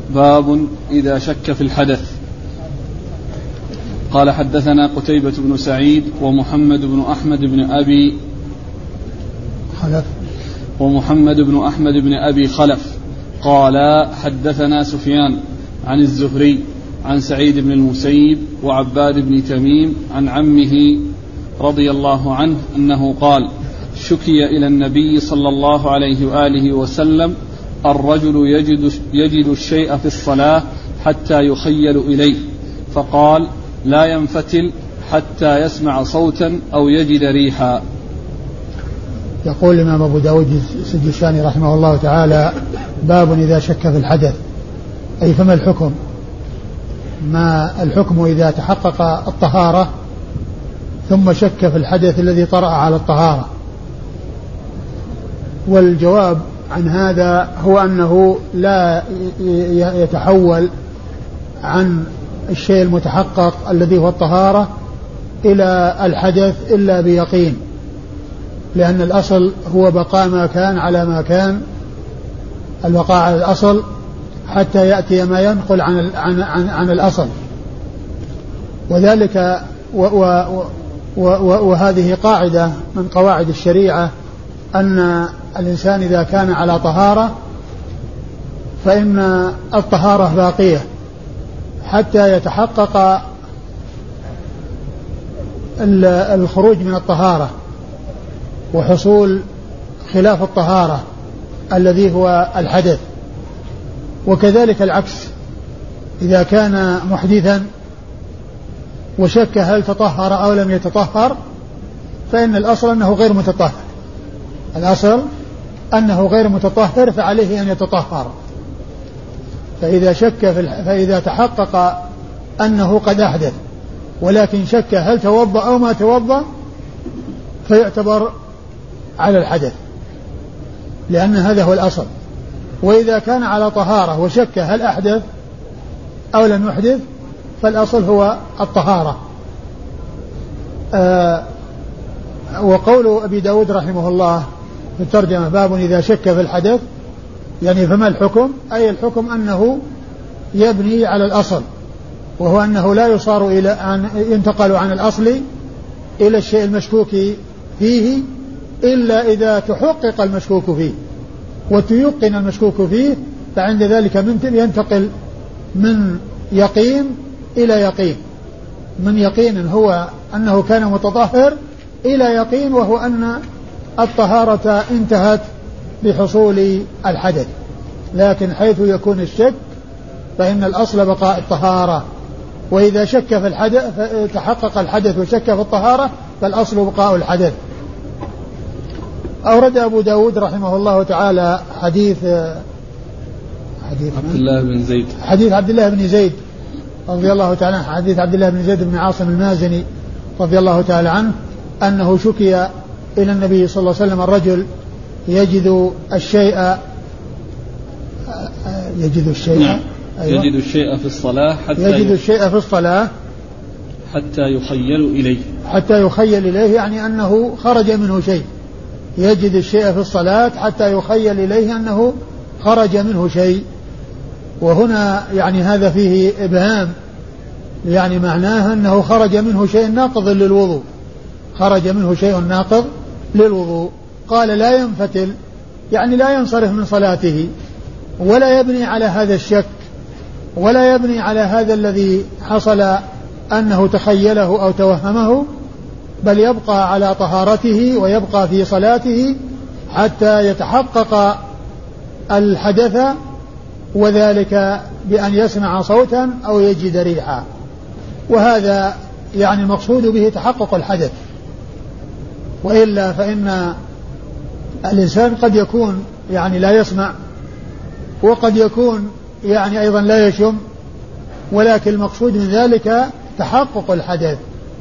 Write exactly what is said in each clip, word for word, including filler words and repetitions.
باب إذا شك في الحدث. قال حدثنا قتيبة بن سعيد ومحمد بن أحمد بن أبي خلف ومحمد بن أحمد بن أبي خلف قال حدثنا سفيان عن الزهري عن سعيد بن المسيب وعباد بن تميم عن عمه رضي الله عنه أنه قال شكي إلى النبي صلى الله عليه وآله وسلم الرجل يجد, يجد الشيء في الصلاة حتى يخيل إليه، فقال لا ينفتل حتى يسمع صوتا أو يجد ريحا. يقول الإمام أبو داود السجستاني رحمه الله تعالى باب إذا شك في الحدث، أي فما الحكم؟ ما الحكم إذا تحقق الطهارة ثم شك في الحدث الذي طرأ على الطهارة؟ والجواب عن هذا هو أنه لا يتحول عن الشيء المتحقق الذي هو الطهارة إلى الحدث إلا بيقين، لأن الأصل هو بقاء ما كان على ما كان، البقاء على الأصل حتى يأتي ما ينقل عن, عن, عن, عن الأصل. وذلك و و و وهذه قاعدة من قواعد الشريعة، أن الإنسان إذا كان على طهارة فإن الطهارة باقية حتى يتحقق الخروج من الطهارة وحصول خلاف الطهارة الذي هو الحدث. وكذلك العكس، إذا كان محدثا وشك هل تطهر أو لم يتطهر فإن الأصل أنه غير متطهر، الأصل أنه غير متطهر فعليه أن يتطهر. فإذا شك في فإذا تحقق أنه قد أحدث ولكن شك هل توضأ أو ما توضأ فيعتبر على الحدث، لأن هذا هو الأصل. وإذا كان على طهارة وشك هل أحدث أو لم يحدث فالأصل هو الطهارة. آه وقول أبي داود رحمه الله في الترجمة باب إذا شك في الحدث، يعني فما الحكم؟ أي الحكم أنه يبني على الأصل، وهو أنه لا يصار إلى أن ينتقل عن الأصل إلى الشيء المشكوك فيه إلا إذا تحقق المشكوك فيه وتيقن المشكوك فيه، فعند ذلك ينتقل من يقين إلى يقين، من يقين هو أنه كان متطهر إلى يقين وهو أن الطهارة انتهت بحصول الحدث. لكن حيث يكون الشك فإن الأصل بقاء الطهارة، وإذا شك في الحدث تحقق الحدث وشك في الطهارة فالأصل بقاء الحدث. أورد أبو داود رحمه الله تعالى حديث حديث عبد الله بن زيد حديث عبد الله بن زيد رضي الله تعالى عنه، حديث عبد الله بن زيد بن عاصم المازني رضي الله تعالى عنه أنه شكي إلى النبي صلى الله عليه وسلم الرجل يجد الشيء يجد الشيء نعم. أيوة. يجد الشيء في الصلاة حتى يجد الشيء في الصلاة حتى يخيل إليه حتى يخيل إليه يعني أنه خرج منه شيء، يجد الشيء في الصلاة حتى يخيل إليه أنه خرج منه شيء. وهنا يعني هذا فيه إبهام، يعني معناه أنه خرج منه شيء ناقض للوضوء، خرج منه شيء ناقض للوضوء. قال لا ينفتل يعني لا ينصرف من صلاته ولا يبني على هذا الشك ولا يبني على هذا الذي حصل أنه تخيله أو توهمه، بل يبقى على طهارته ويبقى في صلاته حتى يتحقق الحدث، وذلك بأن يسمع صوتا أو يجد ريحا. وهذا يعني المقصود به تحقق الحدث، وإلا فإن الإنسان قد يكون يعني لا يسمع وقد يكون يعني أيضا لا يشم، ولكن المقصود من ذلك تحقق الحدث.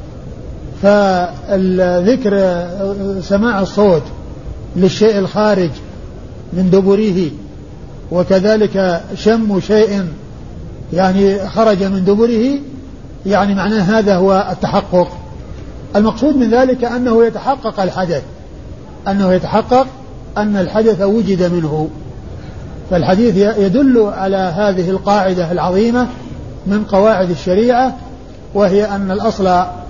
فالذكر سماع الصوت للشيء الخارج من دبره وكذلك شم شيء يعني خرج من دبره، يعني معناه هذا هو التحقق. المقصود من ذلك أنه يتحقق الحدث، أنه يتحقق أن الحدث وجد منه. فالحديث يدل على هذه القاعدة العظيمة من قواعد الشريعة، وهي أن الأصل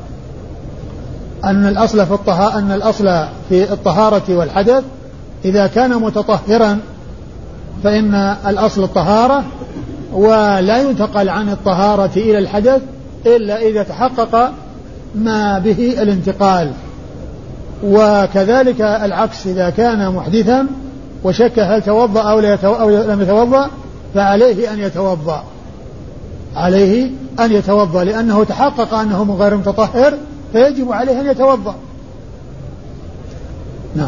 أن الأصل في الطهارة أن الأصل في الطهارة والحدث إذا كان متطهرا فإن الأصل الطهارة، ولا ينتقل عن الطهارة إلى الحدث إلا إذا تحقق ما به الانتقال. وكذلك العكس، إذا كان محدثا وشك هل توضأ أو لم يتوضأ فعليه أن يتوضأ عليه أن يتوضأ لأنه تحقق أنه غير متطهر، فيجب عليه أن يتوضأ. نعم.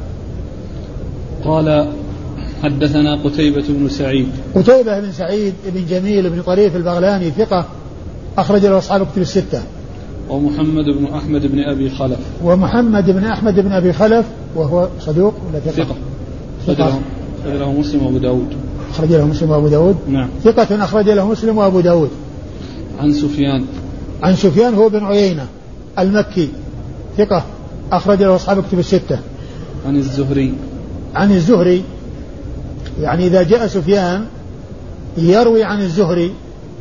قال حدثنا قتيبة بن سعيد. قتيبة بن سعيد بن جميل بن طريف البغلاني ثقة أخرج له أصحاب الكتب الستة. ومحمد بن أحمد بن أبي خلف. ومحمد بن أحمد بن أبي خلف وهو صدوق ولا ثقة؟ ثقة. أخرج له مسلم وأبو داود. أخرج له مسلم وأبو داود. نعم. ثقة أخرج له مسلم وأبو داود. عن سفيان. عن سفيان هو بن عيينة المكي ثقة أخرج له أصحاب الكتب الستة. عن الزهري. عن الزهري، يعني إذا جاء سفيان يروي عن الزهري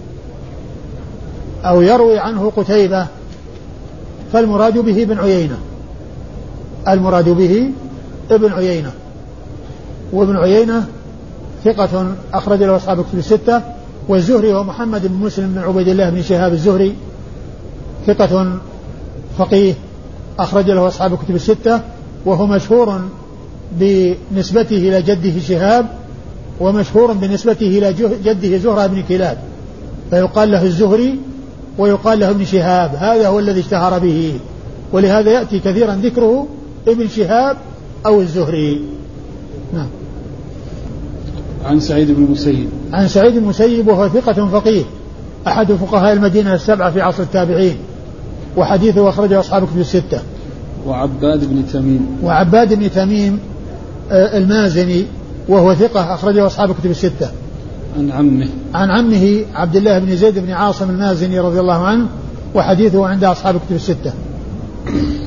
أو يروي عنه قتيبة فالمراد به ابن عيينة، المراد به ابن عيينة. وابن عيينة ثقة أخرج له أصحاب الكتب الستة. والزهري هو محمد بن مسلم بن عبيد الله بن شهاب الزهري ثقة فقيه أخرج له أصحاب الكتب الستة، وهو مشهور بنسبته إلى جده شهاب، ومشهور بنسبته إلى جده زهرة بن كلاب، فيقال له الزهري ويقال له ابن شهاب، هذا هو الذي اشتهر به، ولهذا يأتي كثيرا ذكره ابن شهاب أو الزهري. نعم. عن سعيد بن المسيب. عن سعيد بن المسيب وهو ثقة فقيه أحد فقهاء المدينة السبعة في عصر التابعين، وحديثه أخرجه أصحاب الكتب الستة. وعباد بن تميم. وعباد بن تميم المازني وهو ثقة أخرجه أصحاب الكتب الستة. عن عمه. عن عمه عبد الله بن زيد بن عاصم المازني رضي الله عنه، وحديثه عند أصحاب الكتب الستة.